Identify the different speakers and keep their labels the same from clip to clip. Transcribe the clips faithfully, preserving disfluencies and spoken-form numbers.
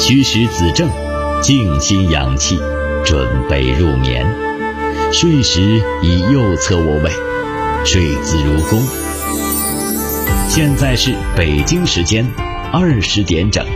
Speaker 1: 虚实子正，静心养气，准备入眠。睡时以右侧卧位，睡姿如弓。现在是北京时间二十点整。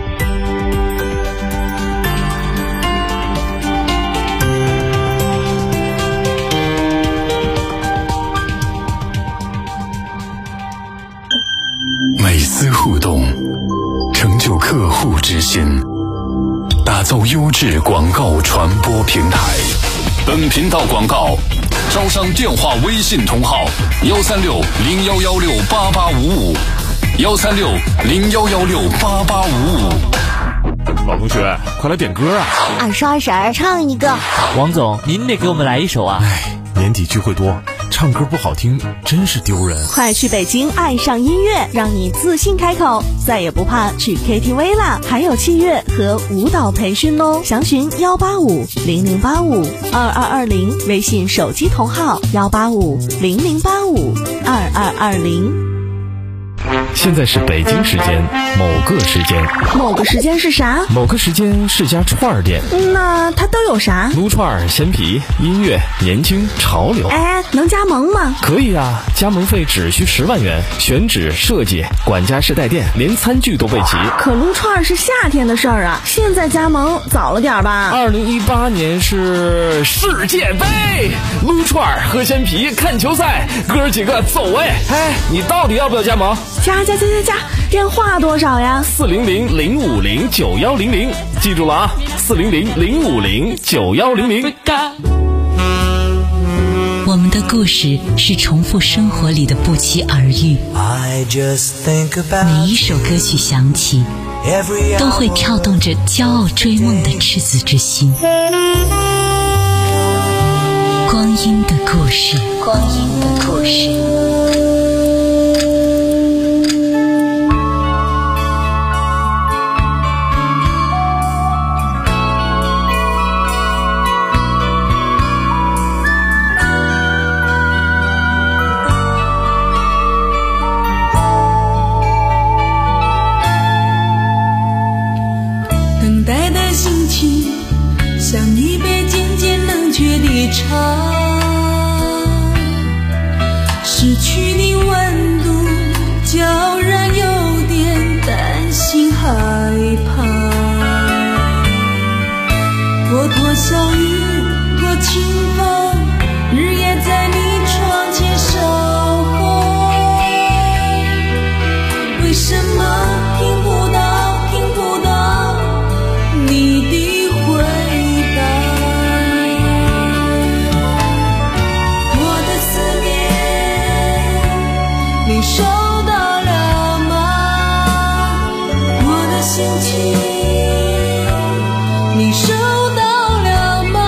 Speaker 2: 每丝互动，成就客户之心，打造优质广告传播平台。本频道广告招商电话微信同号：幺三六零幺幺六八八五五，幺三六零幺幺六八八五五。
Speaker 3: 老同学，快来点歌啊！
Speaker 4: 二十二婶唱一个。
Speaker 5: 王总，您得给我们来一首啊！
Speaker 3: 哎，年底聚会多，唱歌不好听真是丢人。
Speaker 6: 快去北京爱上音乐，让你自信开口，再也不怕去 K T V 啦！还有器乐和舞蹈培训哦，详询幺八五零零八五二二二零，微信手机同号幺八五零零八五二二二零。
Speaker 3: 现在是北京时间某个时间，
Speaker 6: 某个时间是啥？
Speaker 3: 某个时间是家串儿店。
Speaker 6: 那它都有啥？
Speaker 3: 撸串、鲜皮、音乐、年轻、潮流。
Speaker 6: 哎，能加盟吗？
Speaker 3: 可以啊，加盟费只需十万元，选址、设计、管家式带电，连餐具都备齐。
Speaker 6: 可撸串是夏天的事儿啊，现在加盟早了点吧？
Speaker 3: 二零一八年是世界杯，撸串、喝鲜皮、看球赛，哥几个走哎！哎，你到底要不要加盟？
Speaker 6: 加加加加加，电话多少呀？
Speaker 3: 四零零零五零九幺零零，记住了啊，四零零零五零九幺零零。
Speaker 7: 我们的故事是重复生活里的不期而遇，每一首歌曲响起，都会跳动着骄傲追梦的赤子之心。光阴的故事，光阴的故事。
Speaker 8: 像一杯渐渐冷却的茶，失去你温度，悄然有点担心害怕。我多想雨，多清风，日夜在你窗前守候。为什么听不到，听不到你的收到了吗？我的心情，你收到了吗？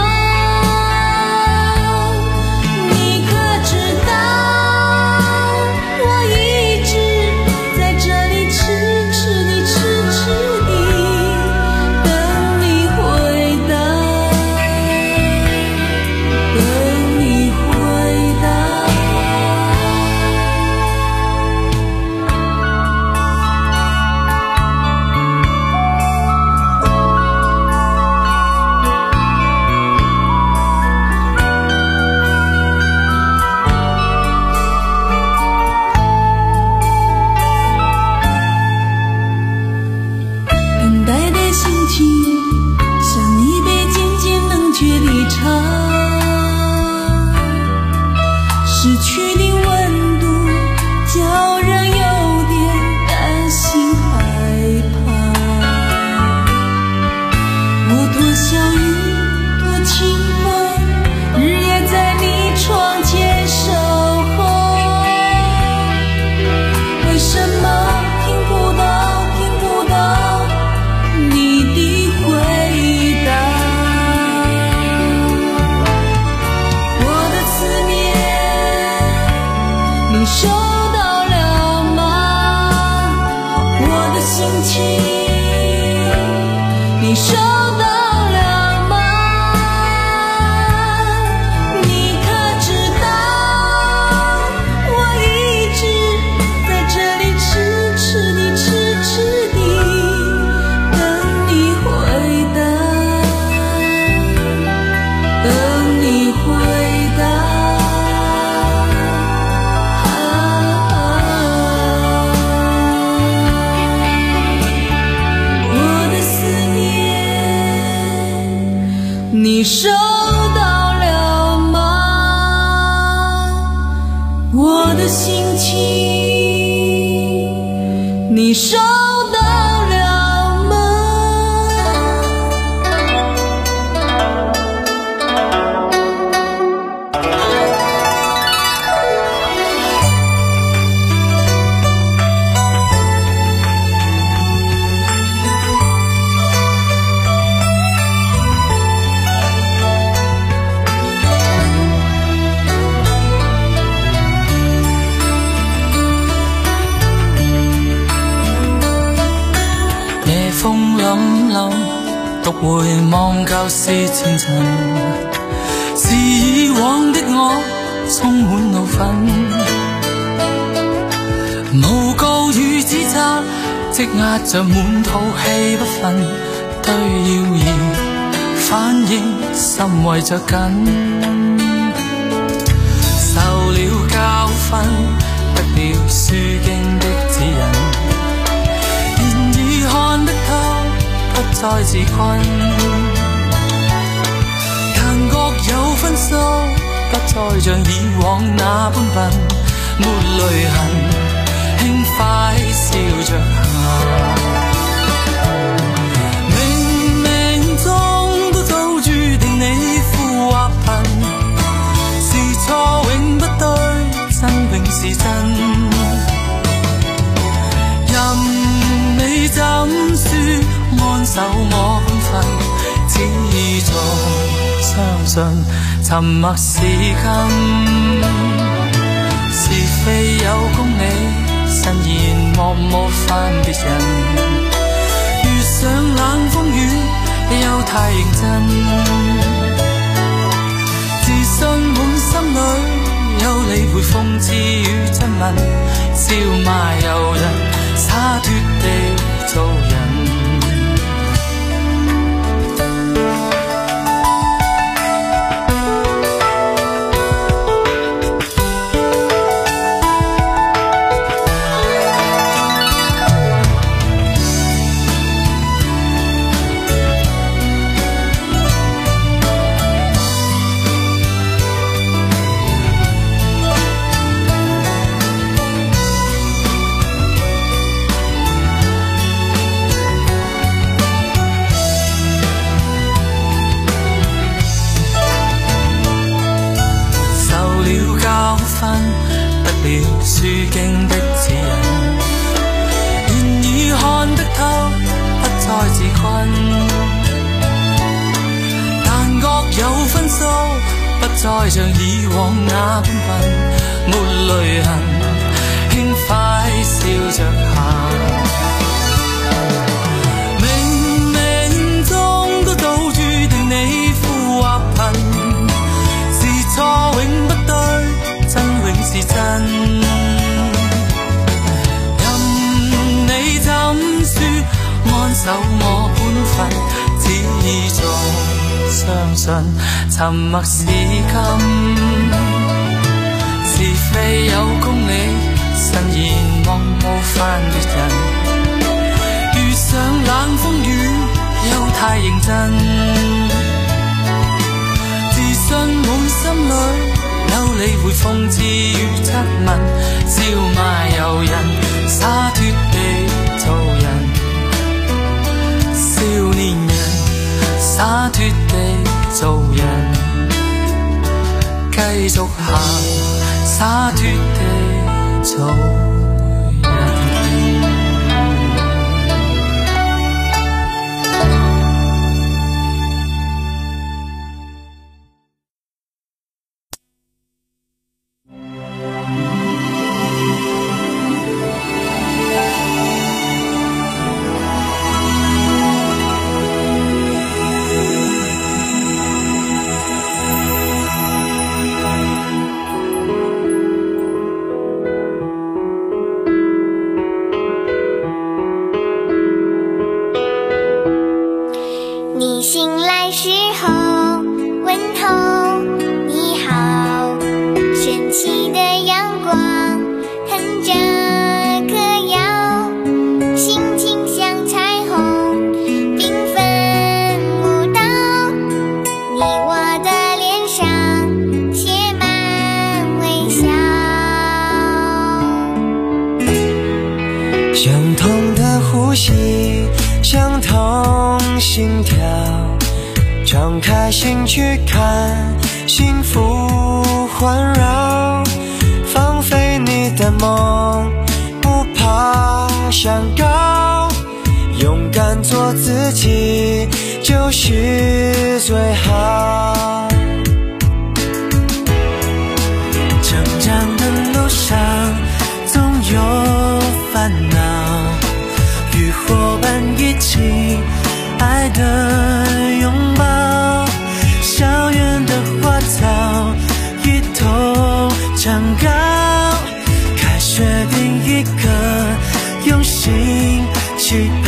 Speaker 8: 你可知道，我一直在这里痴痴地、痴痴地等你回答，等你回答。失去你温度，悄然有点担心害怕。我多想雨，多清风，日夜在你窗前守候。为什么听不到，听不到你的回答？我的思念你收到了吗？我的心情你收到了吗？你可知道，我一直在这里痴痴地、痴痴地等你回你收到了吗？我的心情你收到了吗？
Speaker 9: 獨回望舊事前塵，是以往的我充滿怒憤，無告與指責積壓着滿肚氣不忿，對謠言反應甚為着緊，受了教訓，得了書經的指引，然而看得透不再自困，但各有分數，不再像以往那般笨，沒淚痕，輕快笑着行。冥冥中都早注定你富或貧，是錯永不對，真永是真。任你怎說安守我本分，只做相信沉默是金，是非有公理，慎言莫冒犯別人，遇上冷風雨又太認真，自信滿心裏有理會諷刺與質問，笑罵由人，灑脫地做人。書經的指引，然而看得透，不再自困，但各有分數，不再像以往那般笨，沒淚痕，輕快笑着行。冥冥中都早注定你富或貧，是錯永不對，真永是真。安守我本分，只做相信沉默是金，是非有公理，慎言莫冒犯別人，遇上冷風雨又太認真，自信滿心裏有理會諷刺與質問，笑罵由人，灑脫地做人。少年人灑脫地做人，繼續行，灑脫地做人。
Speaker 4: 你醒来时候问候你好，升起的阳光哼着歌谣，心情像彩虹缤纷舞蹈，你
Speaker 10: 呼吸，相同心跳，敞开心去看，幸福环绕，放飞你的梦，不怕想高，勇敢做自己就是最好。
Speaker 9: 成长的路上总有烦恼，与伙伴一起爱的拥抱，校园的花草一同长高，开学第一课用心去跑。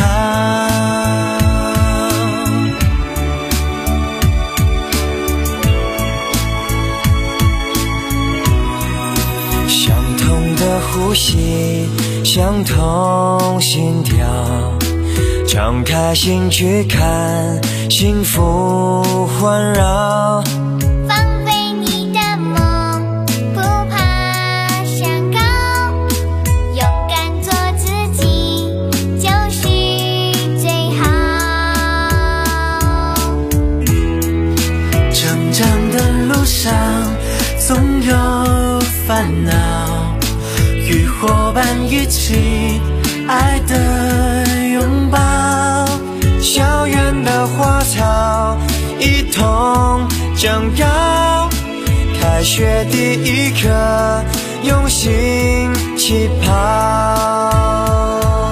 Speaker 10: 相同的呼吸，相同心跳，敞开心去看，幸福环绕，
Speaker 4: 放飞你的梦，不怕想高，勇敢做自己就是最好。
Speaker 9: 成长的路上总有烦恼，与伙伴一起爱的拥抱，
Speaker 10: 校园的花草一同长高，开学第一课用心起跑。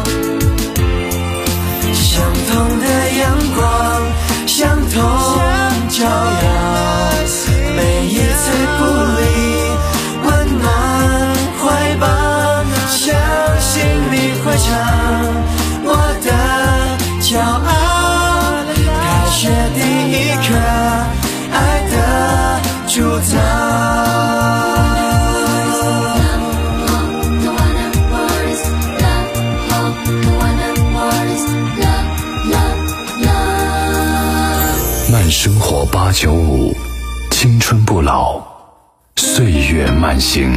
Speaker 10: 相同的阳光，相同照耀，每一次鼓励温暖怀抱，相信你会唱我的骄傲，开学第一课爱的铸造。
Speaker 2: 慢生活八九五，青春不老，岁月慢行。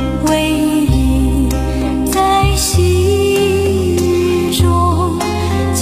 Speaker 8: 在心中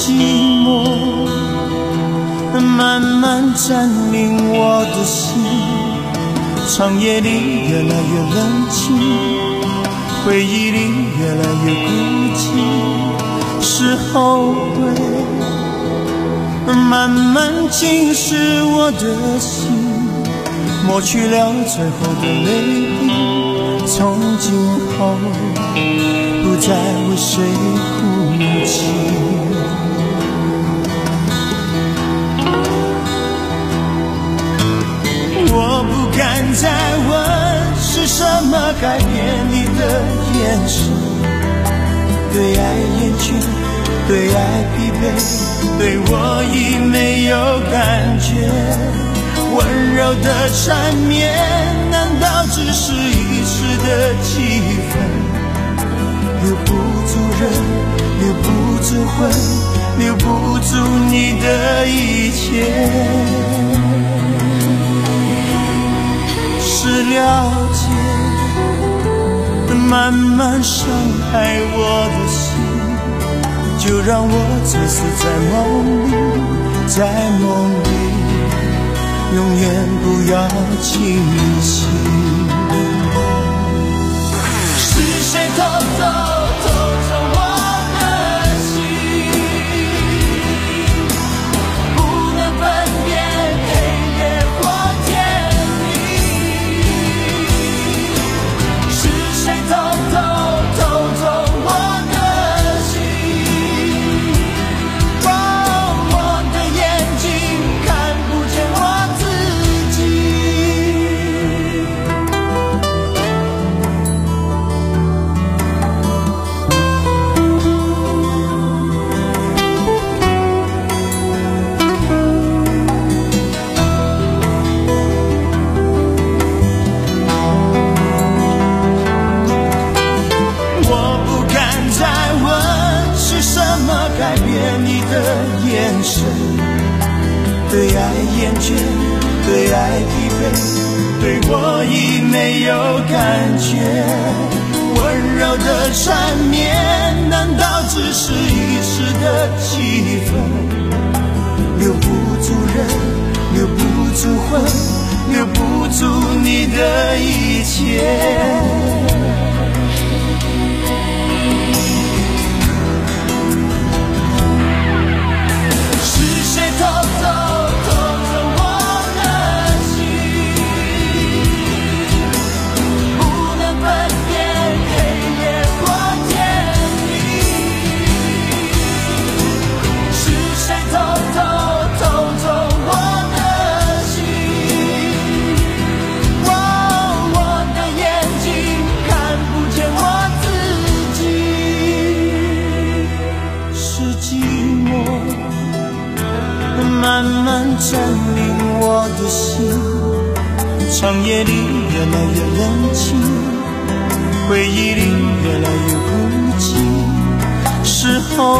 Speaker 10: 寂寞慢慢占领我的心，长夜里越来越冷清，回忆里越来越孤寂，是后悔慢慢侵蚀我的心，抹去了最后的泪滴，从今后不再为谁哭泣。我不敢再问是什么改变你的眼神，对爱厌倦，对爱疲惫，对我已没有感觉。温柔的缠绵难道只是一时的气氛，留不住人，留不住魂，留不住你的一切。是了解慢慢伤害我的心，就让我醉死在梦里，在梦里永远不要清醒。是谁偷走偷走我的心，不能分辨黑夜或天明。是谁偷偷偷走我的心，让我的眼睛看不见我自己。我不敢再问是什么改变你的眼神，对爱厌倦，对爱疲惫，对我已没有感觉。温柔的缠绵难道只是一时的气氛，留不住人，留不住魂，留不住你的一切。是谁偷走偷走我的心，不能分辨黑夜或天明。是谁偷偷偷走我的心，让我的眼睛看不见我自己。是寂寞慢慢占领我的心，长夜里越来越冷清，回忆里越来越孤寂，是后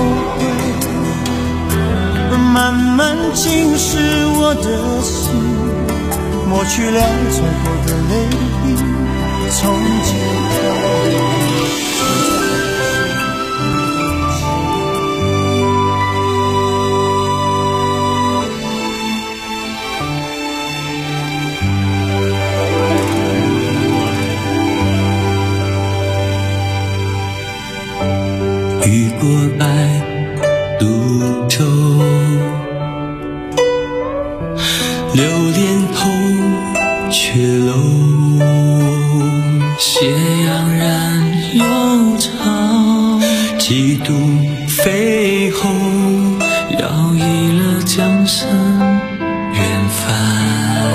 Speaker 10: 悔慢慢侵蚀我的心，抹去了最后的泪滴，从今后
Speaker 11: 雨过白鹭洲，流连头阙楼，斜阳染幽潮，几度飞鸿，摇曳了江山远帆。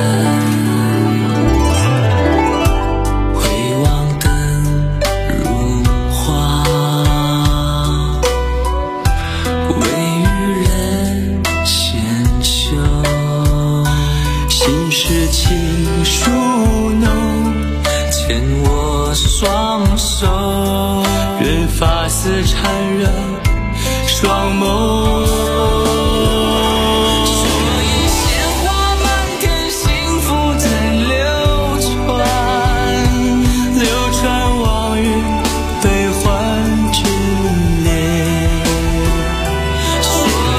Speaker 11: 双手，任发丝缠绕双眸。所以鲜花满天，幸福在流传，流传往日悲欢眷恋。所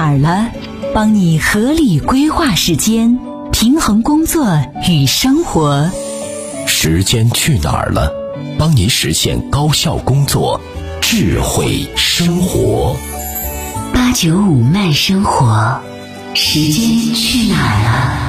Speaker 7: 哪儿了？帮你合理规划时间，平衡工作与生活。
Speaker 12: 时间去哪儿了？帮你实现高效工作，智慧生活。
Speaker 7: 八九五慢生活，时间去哪儿了？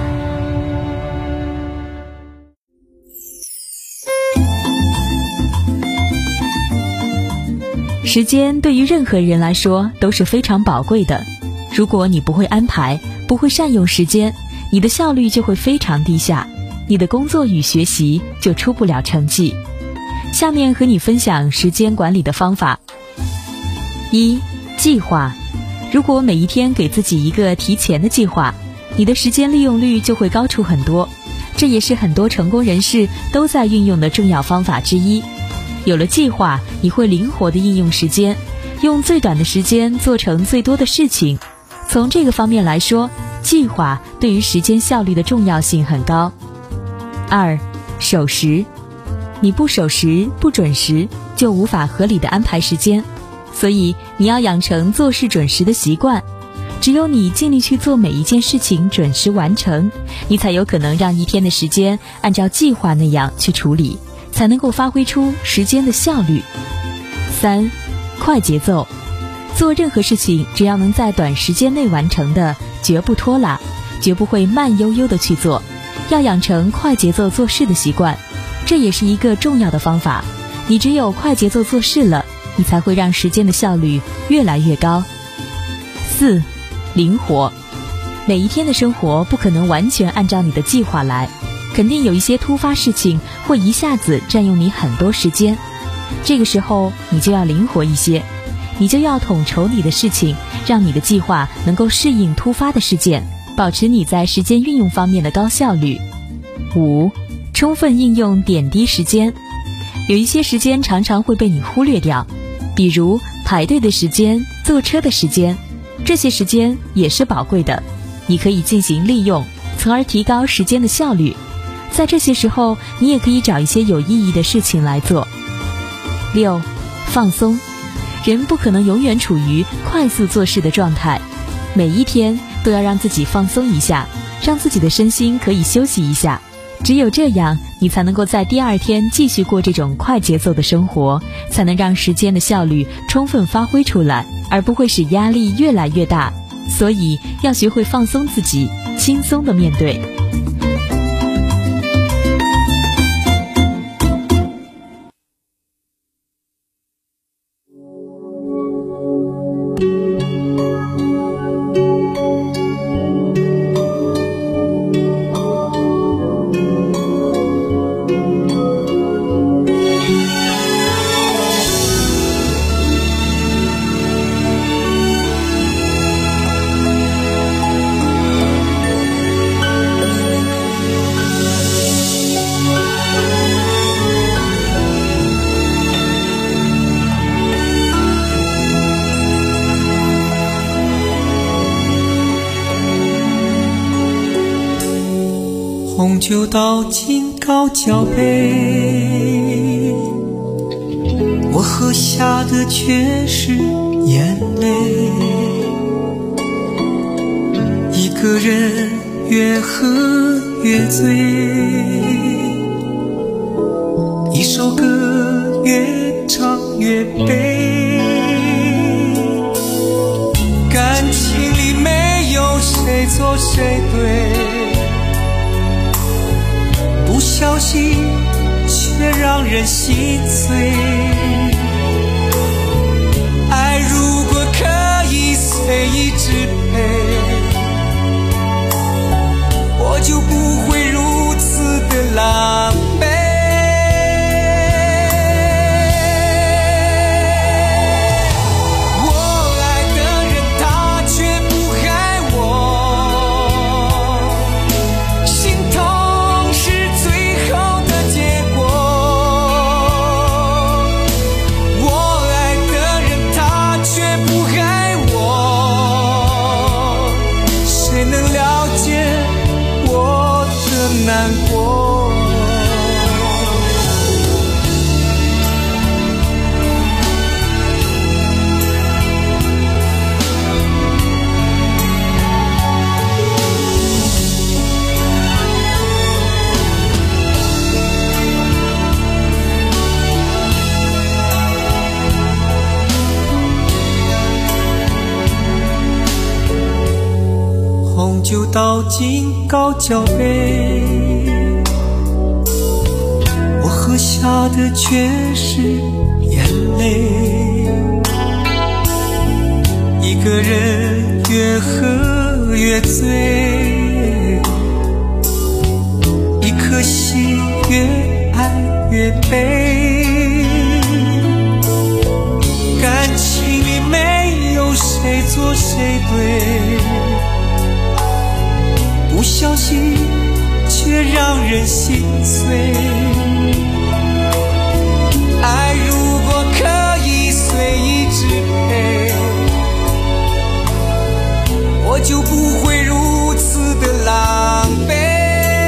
Speaker 6: 时间对于任何人来说都是非常宝贵的，如果你不会安排，不会善用时间，你的效率就会非常低下，你的工作与学习就出不了成绩。下面和你分享时间管理的方法。一、计划。如果每一天给自己一个提前的计划，你的时间利用率就会高出很多，这也是很多成功人士都在运用的重要方法之一。有了计划，你会灵活地应用时间，用最短的时间做成最多的事情。从这个方面来说，计划对于时间效率的重要性很高。二、守时。你不守时、不准时，就无法合理地安排时间，所以你要养成做事准时的习惯。只有你尽力去做每一件事情准时完成，你才有可能让一天的时间按照计划那样去处理，才能够发挥出时间的效率。三、快节奏。做任何事情，只要能在短时间内完成的，绝不拖拉，绝不会慢悠悠地去做。要养成快节奏做事的习惯，这也是一个重要的方法。你只有快节奏做事了，你才会让时间的效率越来越高。四、灵活。每一天的生活不可能完全按照你的计划来，肯定有一些突发事情会一下子占用你很多时间，这个时候你就要灵活一些，你就要统筹你的事情，让你的计划能够适应突发的事件，保持你在时间运用方面的高效率。五、充分应用点滴时间。有一些时间常常会被你忽略掉，比如排队的时间、坐车的时间，这些时间也是宝贵的，你可以进行利用，从而提高时间的效率。在这些时候，你也可以找一些有意义的事情来做。六、放松。人不可能永远处于快速做事的状态，每一天都要让自己放松一下，让自己的身心可以休息一下。只有这样，你才能够在第二天继续过这种快节奏的生活，才能让时间的效率充分发挥出来，而不会使压力越来越大。所以要学会放松自己，轻松地面对。
Speaker 10: 红酒倒进高脚杯，我喝下的却是眼泪。一个人越喝越醉，一首歌越唱越悲。感情里没有谁错谁对，不小心却让人心碎。爱如果可以随意支配，我就不会如此的狼狈。难过， 红酒倒进高脚杯，我喝下的却是眼泪。一个人越喝越醉，一颗心越爱越悲。感情里没有谁错谁对，不小心却让人心碎。爱如果可以随意支配，我就不会如此的狼狈。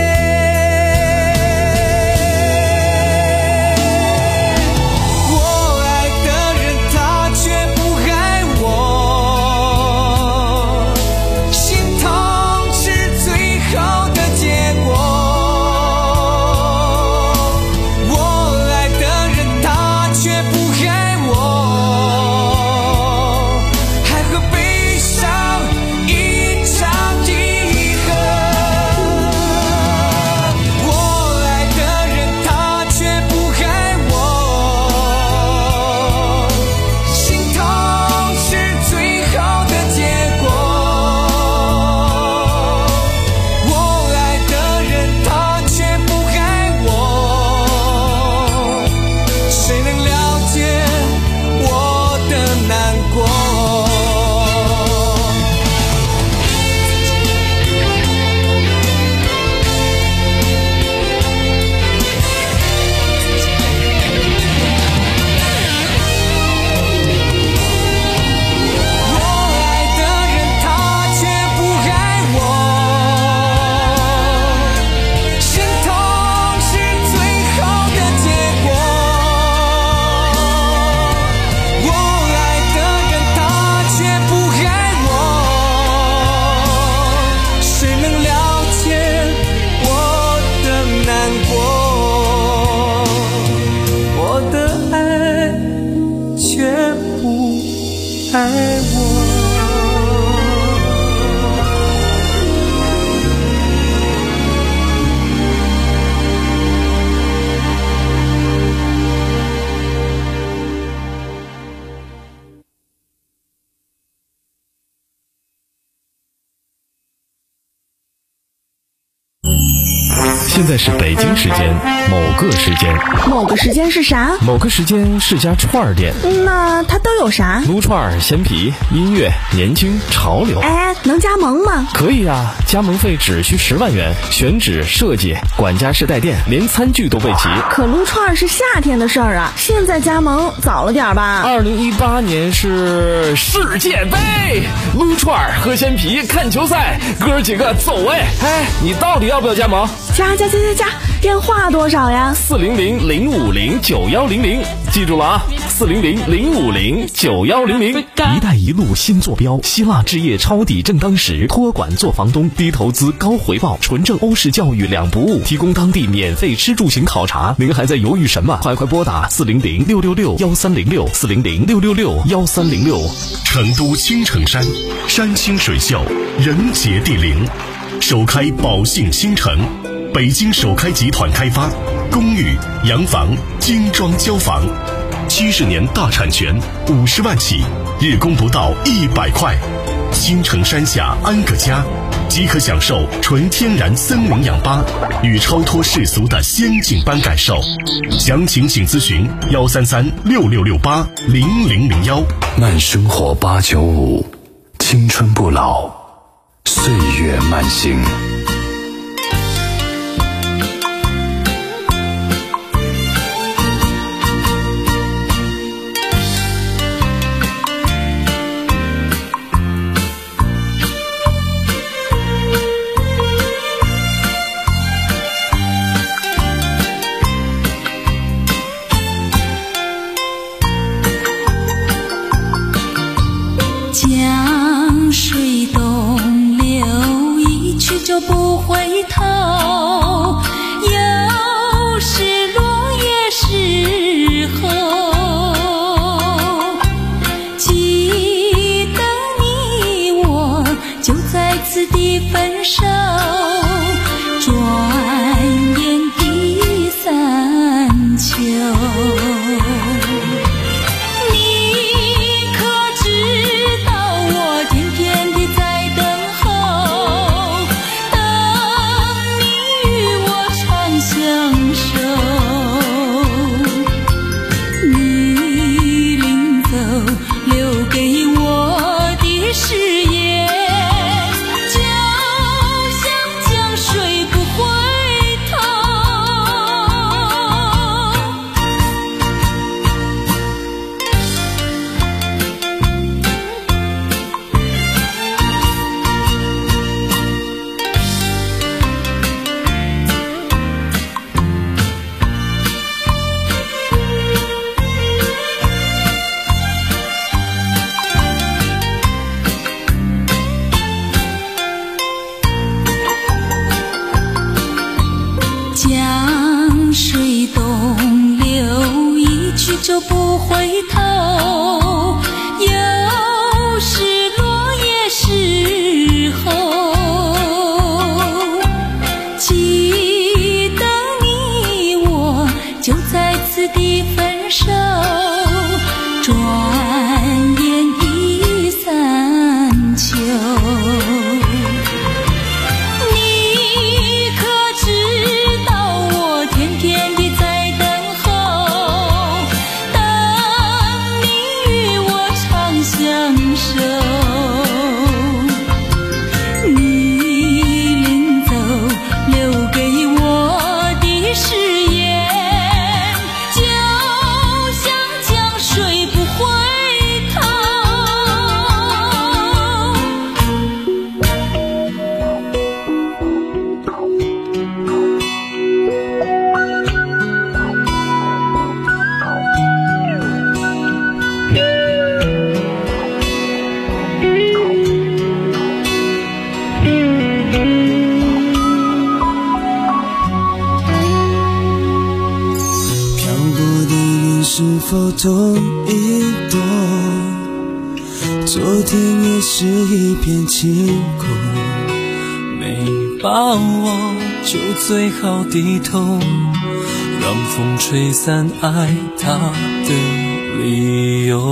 Speaker 3: 现在是北京时间某个时间，
Speaker 6: 某个时间是啥？
Speaker 3: 某个时间是家串儿店。
Speaker 6: 那它都有啥？
Speaker 3: 撸串、鲜皮、音乐、年轻、潮流。
Speaker 6: 哎，能加盟吗？
Speaker 3: 可以啊，加盟费只需十万元，选址、设计、管家式带电，连餐具都备齐。
Speaker 6: 可撸串是夏天的事儿啊，现在加盟早了点吧？
Speaker 3: 二零一八年是世界杯，撸串、喝鲜皮、看球赛，哥几个走位。哎，你到底要不要加盟？
Speaker 6: 加加加加加，电话多少呀？
Speaker 3: 四零零零五零九幺零零，记住了啊，四零零零五零九幺零零。
Speaker 12: 一带一路新坐标，希腊置业抄底正当时，托管做房东，低投资高回报，纯正欧式教育两不误，提供当地免费吃住行考察。您还在犹豫什么？快快拨打四零零六六六幺三零六四零零六六六幺三零六。
Speaker 13: 成都青城山，山清水秀，人杰地灵，首开宝信新城。北京首开集团开发公寓、洋房、精装交房，七十年大产权，五十万起，日供不到一百块。青城山下安个家，即可享受纯天然森林氧吧与超脱世俗的仙境般感受。详情请咨询幺三三六六六八零零零幺。
Speaker 2: 慢生活八九五，青春不老，岁月慢行。
Speaker 8: 江水东流，一去就不回头。有时落叶时候，记得你我就在在此地分手，转眼已三秋。你可知道我天天地在等候，等你与我长相守。你临走留给我的誓言，就像江水不回头。江水东流，一去就不回头。又是落叶时候，记得你我就在此地分手，转眼已三秋。你可知我天天地在等候，等你与我长相守。你临走留给我的誓言，就像江水不回头。
Speaker 10: 飘过的云是否都移动？昨天也是一片晴空，
Speaker 9: 没把握就最好低头，让风吹散爱他的理由。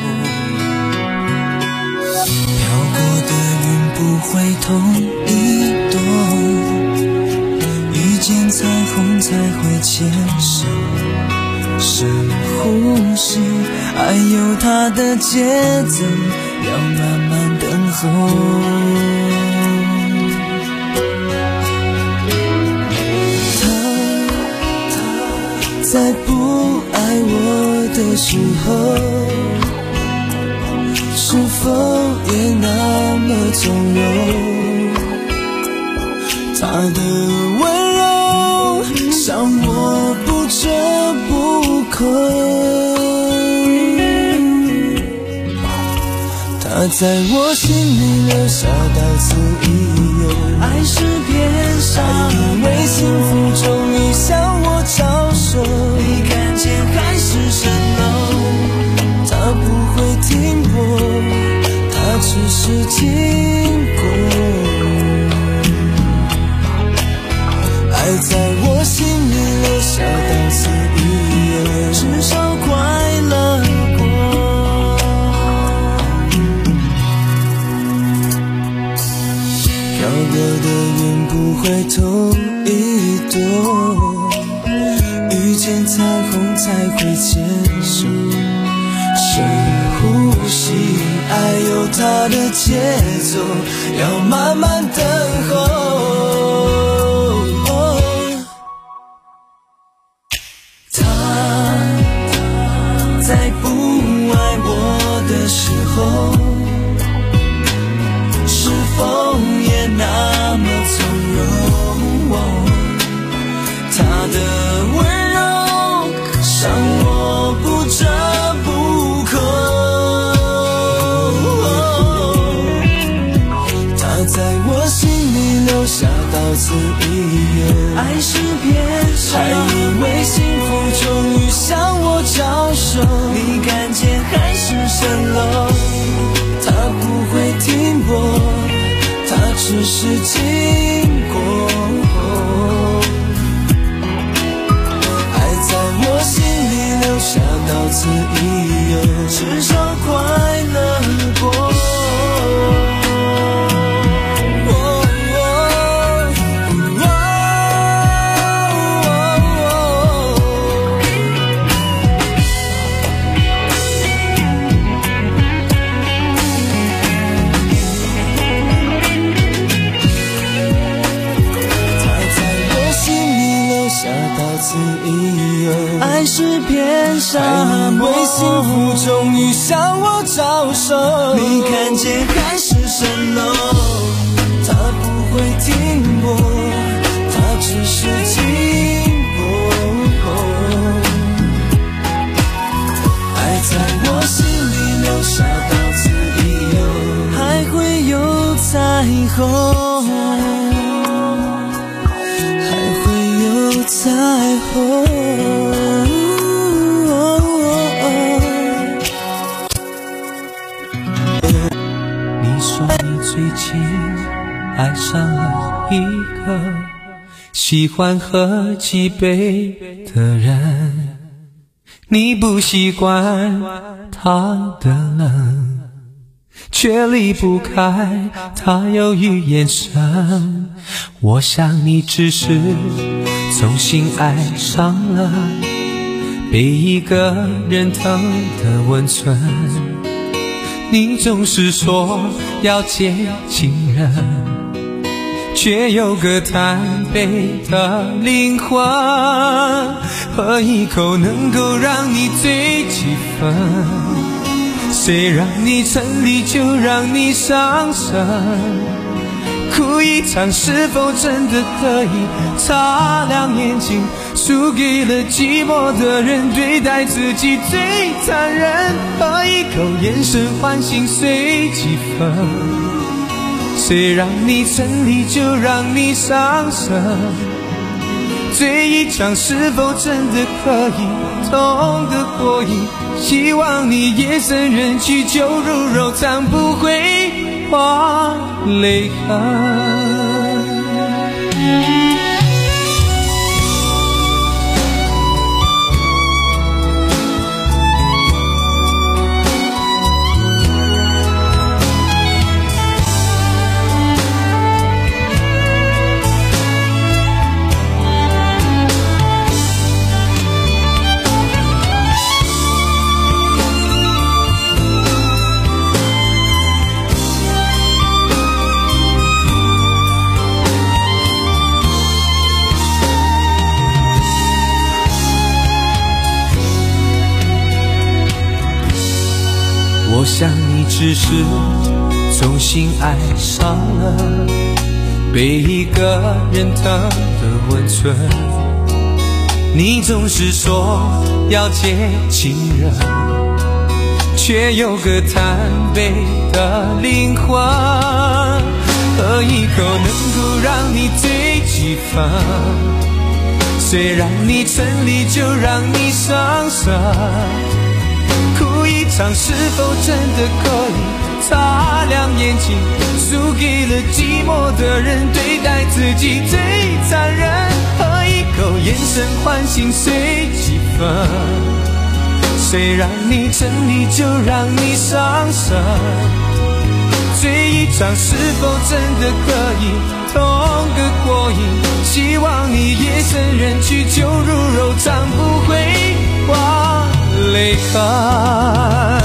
Speaker 10: 飘过的云不会同移动，遇见彩虹才会牵手。深呼吸，爱有它的节奏，要慢慢等候。他在不爱我的时候，是否也那么从容？他的温柔让我不折不扣。他在我心里留下到此一游，爱是片沙，因为幸福终于向我招手。你看见海市蜃楼，它不会停泊，它只是经过。爱在我心里留下到此一游，至少快乐过。飘过的云不会同移动，遇见彩虹才会牵手。深呼吸，爱有它的节奏，要慢慢等候。在不爱我的时候，是否也那么从容？他的温柔让我不折不扣。他在我心里留下到此一游，爱是片沙，还以为幸福终于向我招手。你看见海市蜃楼，它不会停泊，它只是经过，爱在我心里留下，到此一游，至少快乐过。爱是片沙漠，为幸福终于向我招手。你看见海市蜃楼，它不会停泊，它只是经过。爱在我心里留下，到此一游，还会有彩虹，还会有彩虹。最近爱上了一个喜欢喝几杯的人，你不习惯他的冷，却离不开他忧郁眼神。我想你只是重新爱上了被一个人疼的温存，你总是说要接近人，却有个贪杯的灵魂，喝一口能够让你醉几分，谁让你沉溺就让你伤神，哭一场是否真的可以擦亮眼睛，输给了寂寞的人，对待自己最残忍，喝一口眼神唤醒碎几分，谁让你沉溺就让你伤神，醉一场是否真的可以痛得过瘾，希望你夜深人静酒入肉肠不会花泪痕。我想你只是重新爱上了被一个人疼的温存，你总是说要接近人，却有个贪杯的灵魂，喝一口能够让你醉几分，谁让你沉溺就让你伤神，哭一场是否真的可以擦亮眼睛，输给了寂寞的人，对待自己最残忍，喝一口眼神唤醒碎几分，谁让你沉溺就让你伤神，醉一场是否真的可以痛个过瘾，希望你夜深人静酒入肉肠不会花泪痕，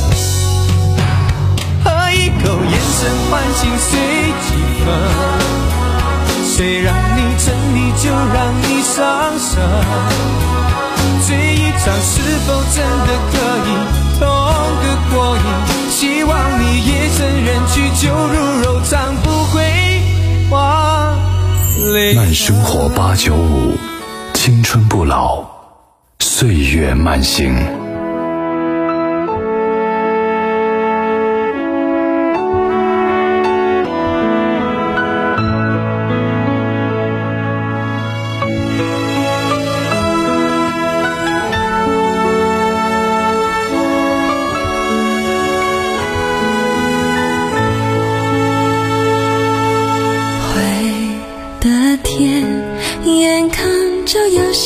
Speaker 10: 喝一口眼神唤醒碎几分，谁让你沉溺就让你伤神，醉一场是否真的可以痛个过瘾，希望你夜深人静酒入肉肠不会花泪痕。
Speaker 2: 慢生活八九五，青春不老，岁月慢行。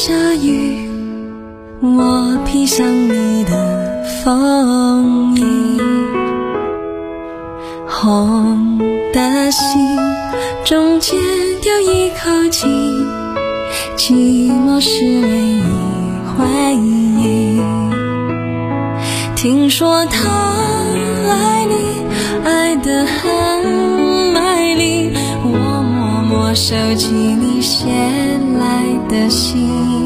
Speaker 8: 下雨，我披上你的风衣，红的心中间有一口气，寂寞是唯一回忆。听说他爱你，爱得很卖力，我默默收起你写来的信。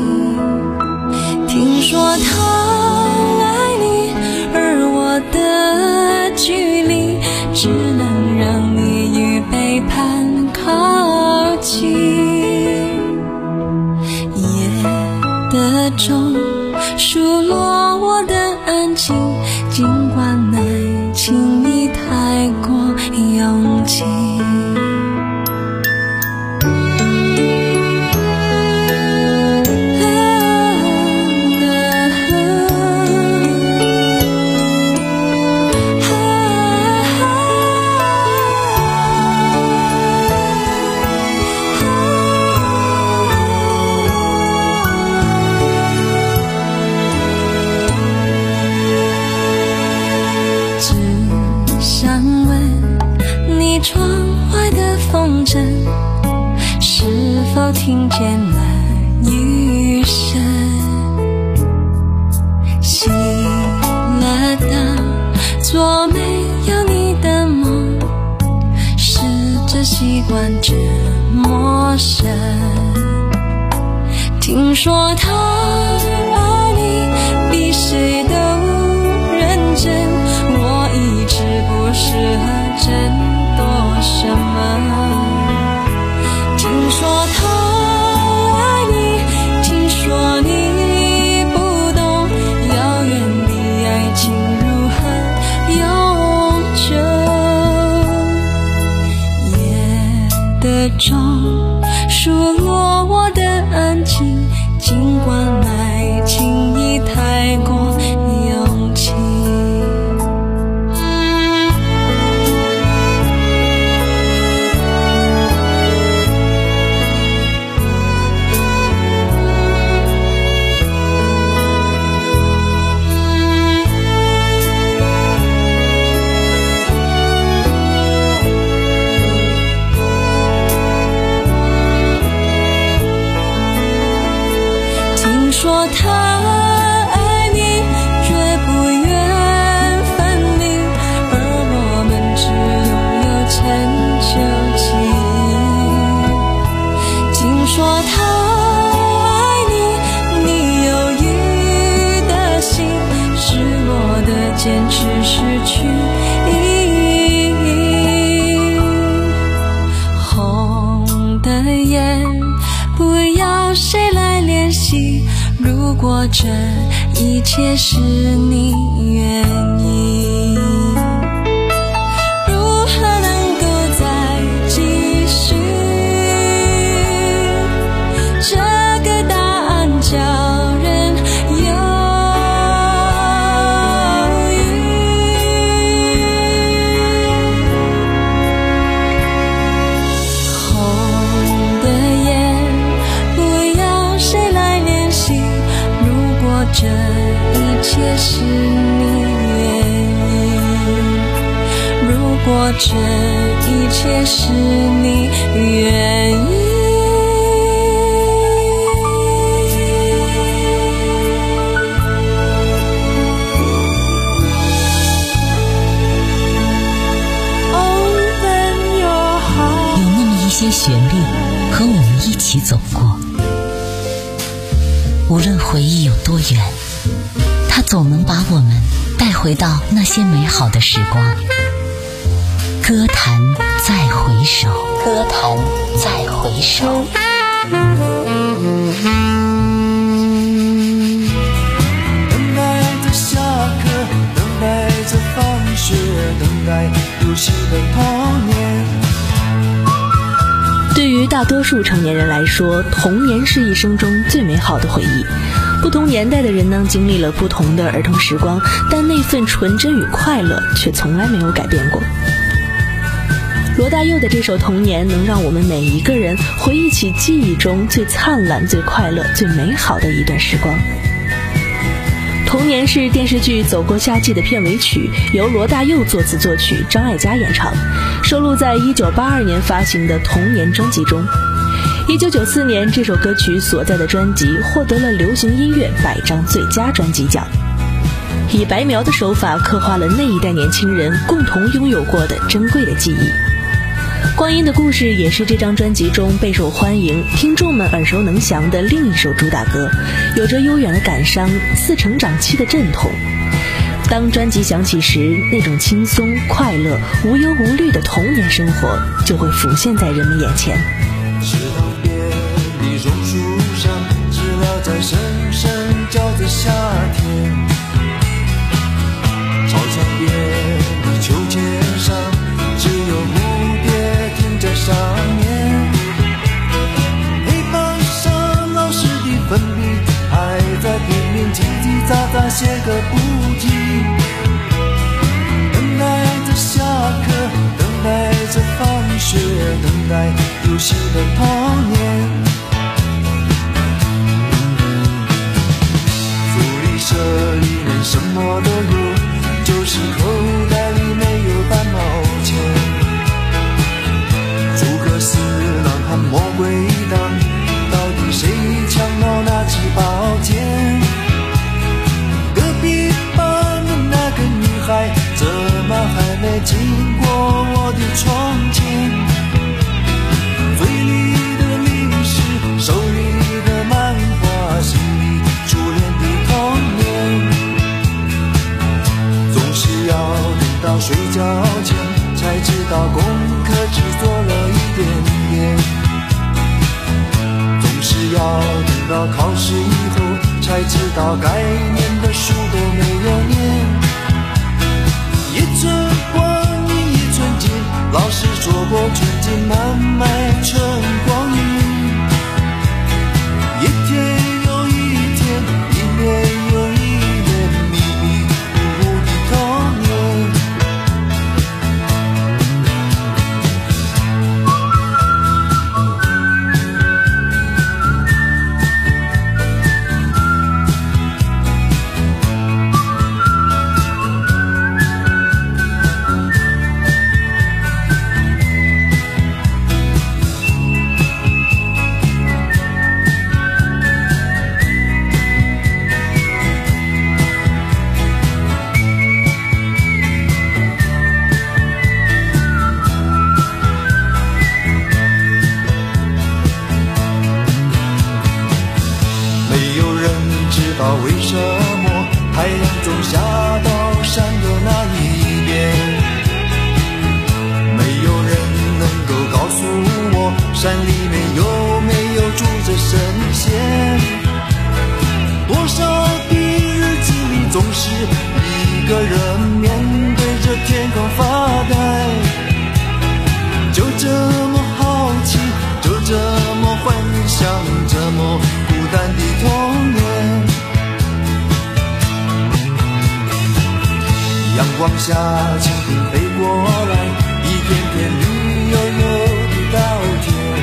Speaker 8: 听说他爱你，而我的距离只能让你与背叛靠近。夜的钟数落我的安静，尽管爱情已太过拥挤。是否听见了雨声？熄了灯，做没有你的梦，试着习惯这陌生。听说他爱你比谁都认真，我一直不适合争夺什么。听说他爱你，听说你不懂遥远的爱情如何永久。夜的钟数落我的安静，尽管爱情已太过拥挤。说他爱你，绝不愿分离，而我们只拥有陈旧记忆。听说他爱你，你犹豫的心，是我的坚持失去意义。红的眼，不要谁来联系，如果这一切是你愿意，如何能够再继续？这个答案叫人犹豫。红的眼，不要谁来联系，这一切是你愿意，如果这一切是你愿意。
Speaker 7: 有那么一些旋律和我们一起走过，无论回忆有多远，它总能把我们带回到那些美好的时光。歌坛再回首，歌坛再回首。
Speaker 10: 等待着下课，等待着放学，等待游戏的童年。
Speaker 6: 对于大多数成年人来说，童年是一生中最美好的回忆。不同年代的人呢，经历了不同的儿童时光，但那份纯真与快乐却从来没有改变过。 罗大佑的这首《童年》能让我们每一个人回忆起记忆中最灿烂、最快乐、最美好的一段时光。《童年》是电视剧《走过夏季》的片尾曲，由罗大佑作词作曲，张艾嘉演唱，收录在一九八二年发行的《童年》专辑中。一九九四年，这首歌曲所在的专辑获得了流行音乐百张最佳专辑奖，以白描的手法刻画了那一代年轻人共同拥有过的珍贵的记忆。光阴的故事也是这张专辑中备受欢迎、听众们耳熟能详的另一首主打歌，有着悠远的感伤，似成长期的阵痛。当专辑响起时，那种轻松、快乐、无忧无虑的童年生活就会浮现在人们眼前。
Speaker 10: 池塘边的榕树上，知了在声声叫着夏天。操场边的秋千上，只有蝴蝶停在上面。黑板上老师的粉笔还在拼命叽叽喳喳写个不停，等待着下课，等待着放学，等待游戏的童年。福利社里面什么都有，就是口袋里没有半毛钱。诸葛四郎和魔鬼党，到底谁抢到那支宝剑？隔壁班的那个女孩，怎么还没经过我的窗前？嘴里的零食，手里的漫画，心里初恋的童年。总是要等到睡觉前，才知道功课只做了一点点。总是要等到考试以后，才知道该念的书都没有念。一寸光阴一寸金，老师说过寸金难买春光阴。一天又一天，一年又一年，迷迷糊糊的童年。为什么太阳总下到山的那一边？没有人能够告诉我，山里面有没有住着神仙？多少的日子里，总是一个人面对着天空发呆，就这么好奇，就这么幻想，这么孤单的童年。阳光下蜻蜓飞过来，一片片绿油油的稻田。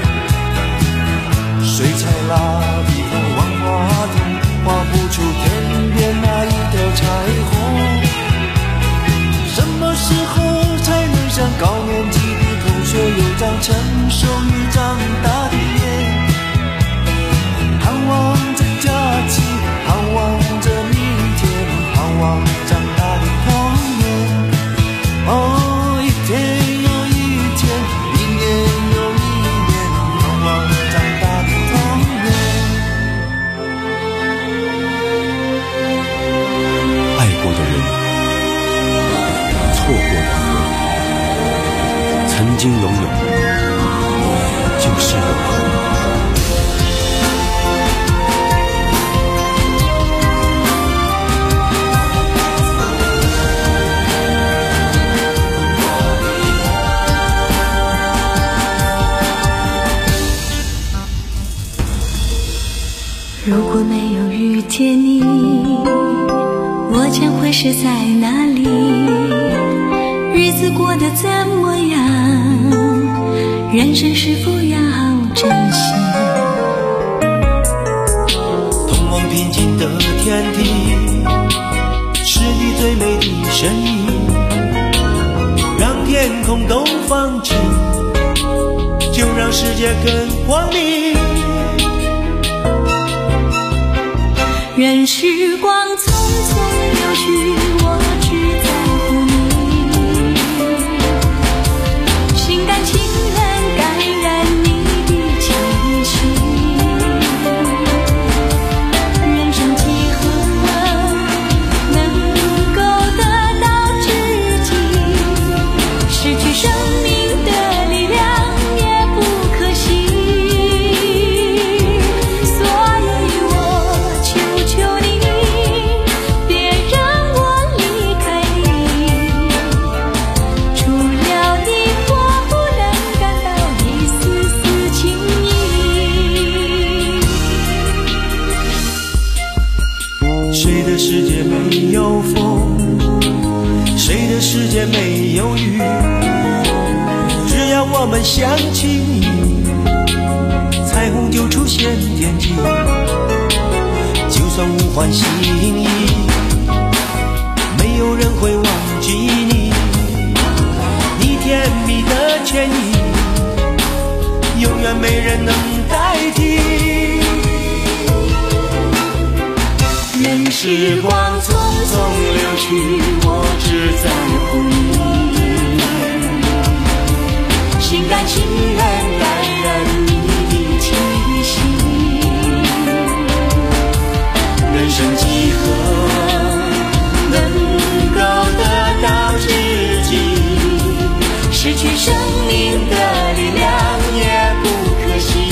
Speaker 10: 水彩蜡笔和万花筒画不出天边那一条彩虹。什么时候才能像高年级的同学有张成熟与长大的脸？盼望着假期，盼望着明天，盼望长大的哦，一天又一天，一年又一年，盼望长大的童年。
Speaker 14: 爱过的人，错过的人，曾经拥有就是永恒。
Speaker 8: 如果没有遇见你，我将会是在哪里？日子过得怎么样？ 人生是否要珍惜？
Speaker 10: 通往平静的天地，是你最美的身影，让天空都放晴，就让世界更光明。
Speaker 8: 任时光匆匆流去，我只在乎你，心甘情愿感染你的气息。人生几何能够得到知己，失去生命的力量也不可惜。所以我求求你，别让我离开你，除了你我不能感到一丝丝情意。
Speaker 10: 谁的世界没有风，谁的世界没有雨，只要我们想起你，彩虹就出现天际。就算无关心意，没有人会忘记你，你甜蜜的歉意，永远没人能代替。任时光匆匆流去，我只在乎你，心甘情愿感染你的气息。人生几何能够得到知己，失去生命的力量也不可惜。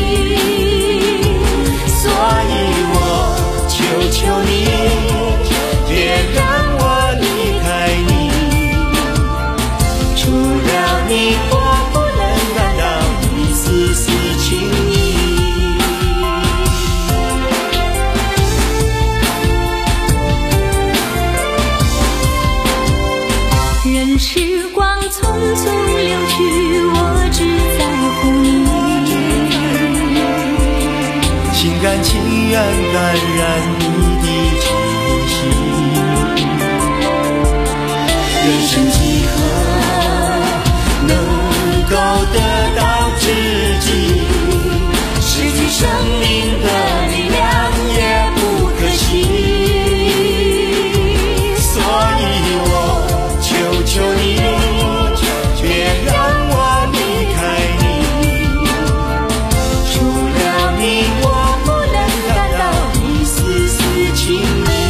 Speaker 10: 所以我求求你，别让我离开你，除了你我不能感到一丝丝情意。
Speaker 8: 任时光匆匆流去，我只在乎你，
Speaker 10: 心甘情愿感染你的气息。人生几何能够得到知己，失去生命的力量也不可惜。所以我求求你，别让我离开你，除了你我不能感到一丝丝情意。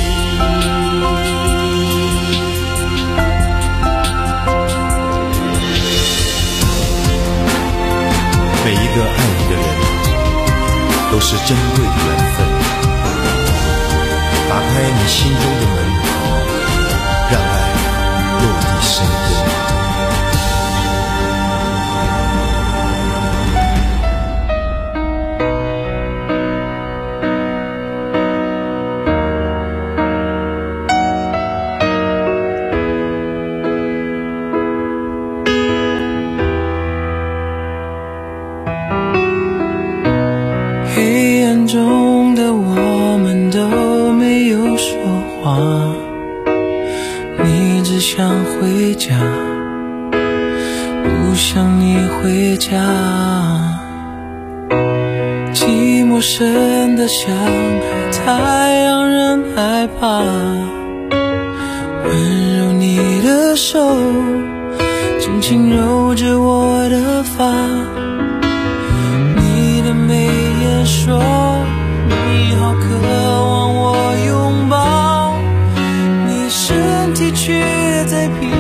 Speaker 15: 每一个爱你的人都是珍贵的缘分，打开你心中的门，让爱落地生根。
Speaker 9: 黑暗中的我们都没有说话，你只想回家，不想你回家。寂寞深得像海太让人害怕，温柔你的手轻轻揉着我的发，你的眉眼说你好渴望我拥抱，你身体却在疲